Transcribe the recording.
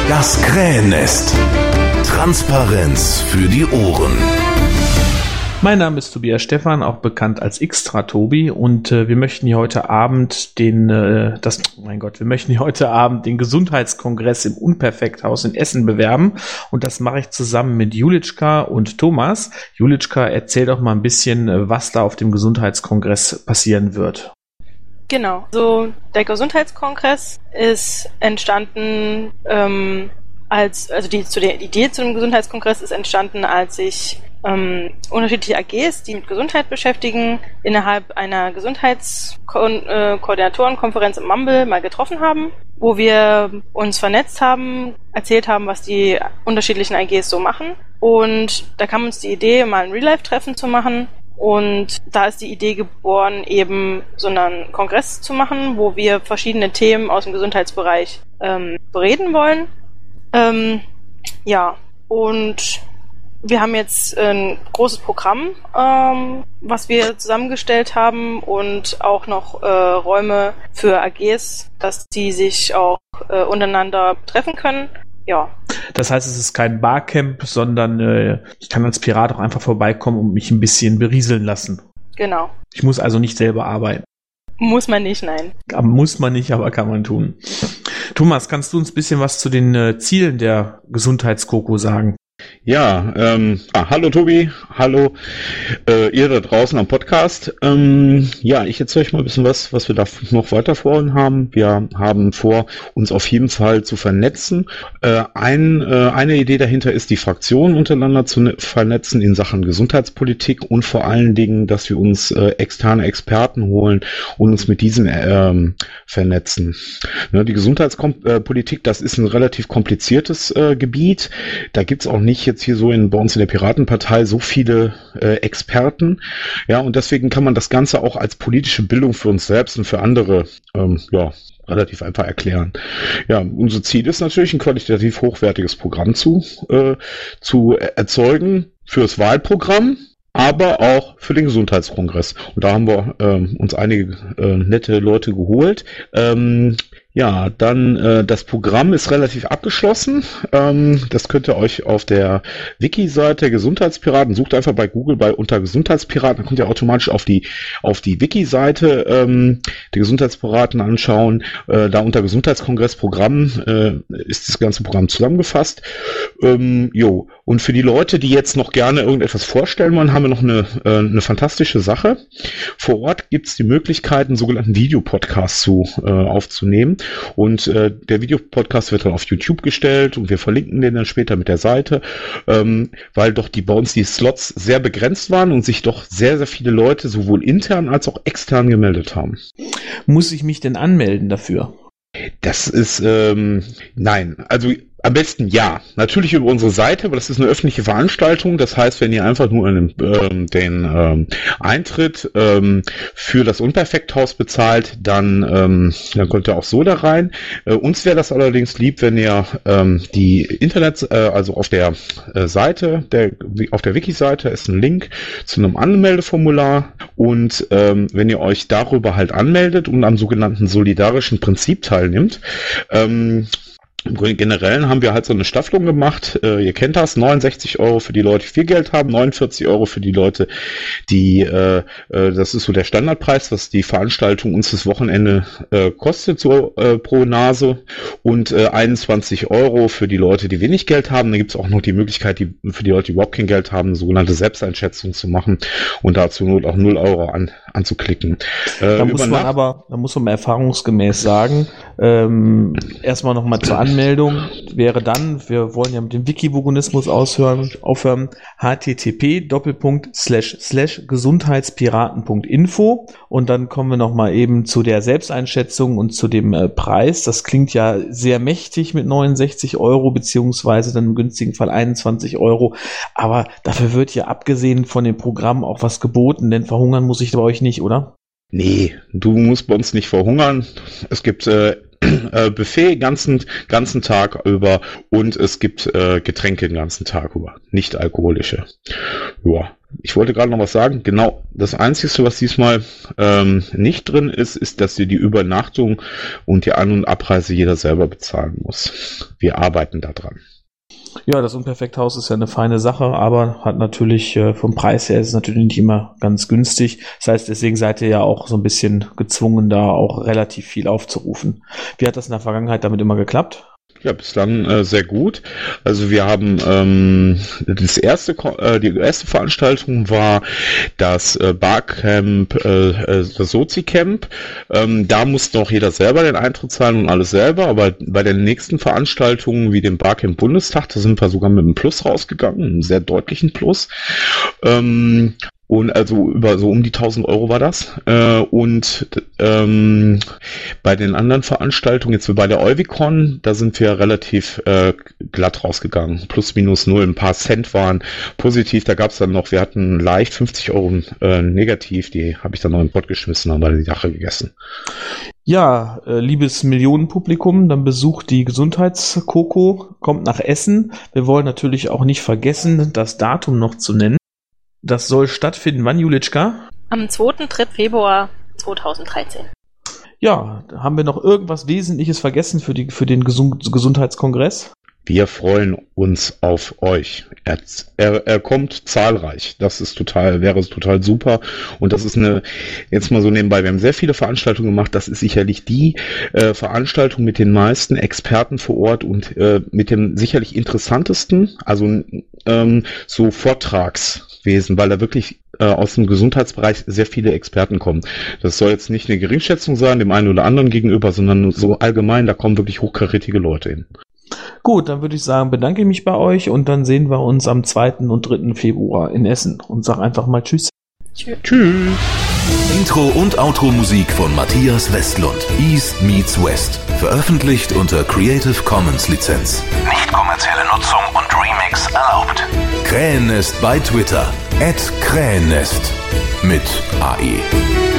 Das Krähennest. Transparenz für die Ohren. Mein Name ist Tobias Stephan, auch bekannt als Xtra Tobi, und wir möchten hier heute Abend den Gesundheitskongress im Unperfekthaus in Essen bewerben, und das mache ich zusammen mit Julitschka und Thomas. Julitschka, erzähl doch mal ein bisschen, was da auf dem Gesundheitskongress passieren wird. Genau, so der Gesundheitskongress ist entstanden, die Idee zu dem Gesundheitskongress ist entstanden, als sich unterschiedliche AGs, die mit Gesundheit beschäftigen, innerhalb einer Gesundheitskoordinatorenkonferenz im Mumble mal getroffen haben, wo wir uns vernetzt haben, erzählt haben, was die unterschiedlichen AGs so machen, und da kam uns die Idee, mal ein Real-Life-Treffen zu machen. Und da ist die Idee geboren, eben so einen Kongress zu machen, wo wir verschiedene Themen aus dem Gesundheitsbereich bereden wollen. Und wir haben jetzt ein großes Programm, was wir zusammengestellt haben, und auch noch Räume für AGs, dass die sich auch untereinander treffen können. Ja. Das heißt, es ist kein Barcamp, sondern ich kann als Pirat auch einfach vorbeikommen und mich ein bisschen berieseln lassen. Genau. Ich muss also nicht selber arbeiten. Muss man nicht, nein. Muss man nicht, aber kann man tun. Thomas, kannst du uns ein bisschen was zu den Zielen der Gesundheitskoko sagen? Ja, hallo Tobi, hallo ihr da draußen am Podcast. Ich erzähle euch mal ein bisschen was wir da noch weiter vorhaben. Wir haben vor, uns auf jeden Fall zu vernetzen. Eine Idee dahinter ist, die Fraktionen untereinander zu vernetzen in Sachen Gesundheitspolitik, und vor allen Dingen, dass wir uns externe Experten holen und uns mit diesen vernetzen. Die Gesundheitspolitik, das ist ein relativ kompliziertes Gebiet. Da gibt's auch nicht jetzt hier so bei uns in der Piratenpartei so viele Experten. Ja, und deswegen kann man das Ganze auch als politische Bildung für uns selbst und für andere relativ einfach erklären. Ja, unser Ziel ist natürlich, ein qualitativ hochwertiges Programm zu erzeugen fürs Wahlprogramm, aber auch für den Gesundheitskongress. Und da haben wir uns einige nette Leute geholt. Das Programm ist relativ abgeschlossen. Das könnt ihr euch auf der Wiki-Seite Gesundheitspiraten, sucht einfach bei Google unter Gesundheitspiraten, dann kommt ihr automatisch auf die Wiki-Seite der Gesundheitspiraten anschauen. Da unter Gesundheitskongressprogramm ist das ganze Programm zusammengefasst. Und für die Leute, die jetzt noch gerne irgendetwas vorstellen wollen, haben wir noch eine fantastische Sache. Vor Ort gibt es die Möglichkeit, einen sogenannten Videopodcast aufzunehmen. Und der Videopodcast wird dann auf YouTube gestellt, und wir verlinken den dann später mit der Seite, weil doch bei uns die Slots sehr begrenzt waren und sich doch sehr, sehr viele Leute sowohl intern als auch extern gemeldet haben. Muss ich mich denn anmelden dafür? Das ist, nein, also am besten ja. Natürlich über unsere Seite, aber das ist eine öffentliche Veranstaltung. Das heißt, wenn ihr einfach nur den Eintritt für das Unperfekthaus bezahlt, dann könnt ihr auch so da rein. Uns wäre das allerdings lieb, wenn ihr die also auf der Seite, auf der Wiki-Seite ist ein Link zu einem Anmeldeformular, und wenn ihr euch darüber halt anmeldet und am sogenannten solidarischen Prinzip teilnimmt, im Generellen haben wir halt so eine Staffelung gemacht. Ihr kennt das, 69 € für die Leute, die viel Geld haben, 49 € für die Leute, die, das ist so der Standardpreis, was die Veranstaltung uns das Wochenende kostet, so pro Nase, und 21 € für die Leute, die wenig Geld haben. Da gibt es auch noch die Möglichkeit, für die Leute, die überhaupt kein Geld haben, eine sogenannte Selbsteinschätzung zu machen und dazu nur auch 0 € anzuklicken. Da muss man erfahrungsgemäß sagen, erstmal nochmal zur Anmeldung wäre dann, wir wollen ja mit dem Wikibugonismus aufhören, http://gesundheitspiraten.info, und dann kommen wir nochmal eben zu der Selbsteinschätzung und zu dem Preis. Das klingt ja sehr mächtig mit 69 € beziehungsweise dann im günstigen Fall 21 €, aber dafür wird ja abgesehen von dem Programm auch was geboten, denn verhungern muss ich bei euch nicht, oder? Nee, du musst bei uns nicht verhungern. Es gibt Buffet ganzen Tag über und es gibt Getränke den ganzen Tag über, nicht alkoholische. Ja. Ich wollte gerade noch was sagen. Genau, das Einzige, was diesmal nicht drin ist, dass die Übernachtung und die An- und Abreise jeder selber bezahlen muss. Wir arbeiten da dran. Ja, das Unperfekthaus ist ja eine feine Sache, aber hat natürlich vom Preis her ist es natürlich nicht immer ganz günstig. Das heißt, deswegen seid ihr ja auch so ein bisschen gezwungen, da auch relativ viel aufzurufen. Wie hat das in der Vergangenheit damit immer geklappt? Ja, bislang sehr gut. Also wir haben die erste Veranstaltung war das Barcamp, das Sozi-Camp. Da musste noch jeder selber den Eintritt zahlen und alles selber, aber bei den nächsten Veranstaltungen wie dem Barcamp Bundestag, da sind wir sogar mit einem Plus rausgegangen, einem sehr deutlichen Plus. Und also über so um die 1.000 Euro war das. Und bei den anderen Veranstaltungen, jetzt bei der Euvicon, da sind wir relativ glatt rausgegangen. Plus, minus null, ein paar Cent waren positiv. Da gab es dann noch, wir hatten leicht 50 Euro negativ. Die habe ich dann noch in den Pott geschmissen, haben wir die Sache gegessen. Ja, liebes Millionenpublikum, dann besucht die Gesundheitskoko, kommt nach Essen. Wir wollen natürlich auch nicht vergessen, das Datum noch zu nennen. Das soll stattfinden. Wann, Julitschka? Am 2. 3. Februar 2013. Ja, haben wir noch irgendwas Wesentliches vergessen für den Gesundheitskongress? Wir freuen uns auf euch. Er kommt zahlreich. Das ist wäre total super. Und das ist jetzt mal so nebenbei, wir haben sehr viele Veranstaltungen gemacht. Das ist sicherlich die Veranstaltung mit den meisten Experten vor Ort und mit dem sicherlich interessantesten, also so Vortragswesen, weil da wirklich aus dem Gesundheitsbereich sehr viele Experten kommen. Das soll jetzt nicht eine Geringschätzung sein, dem einen oder anderen gegenüber, sondern so allgemein, da kommen wirklich hochkarätige Leute hin. Gut, dann würde ich sagen, bedanke ich mich bei euch und dann sehen wir uns am 2. und 3. Februar in Essen und sag einfach mal Tschüss. Tschüss. Intro und Outro Musik von Matthias Westlund. East meets West. Veröffentlicht unter Creative Commons Lizenz. Nicht kommerzielle Nutzung und Remix erlaubt. Krähennest bei Twitter. @Krähennest. Mit AE.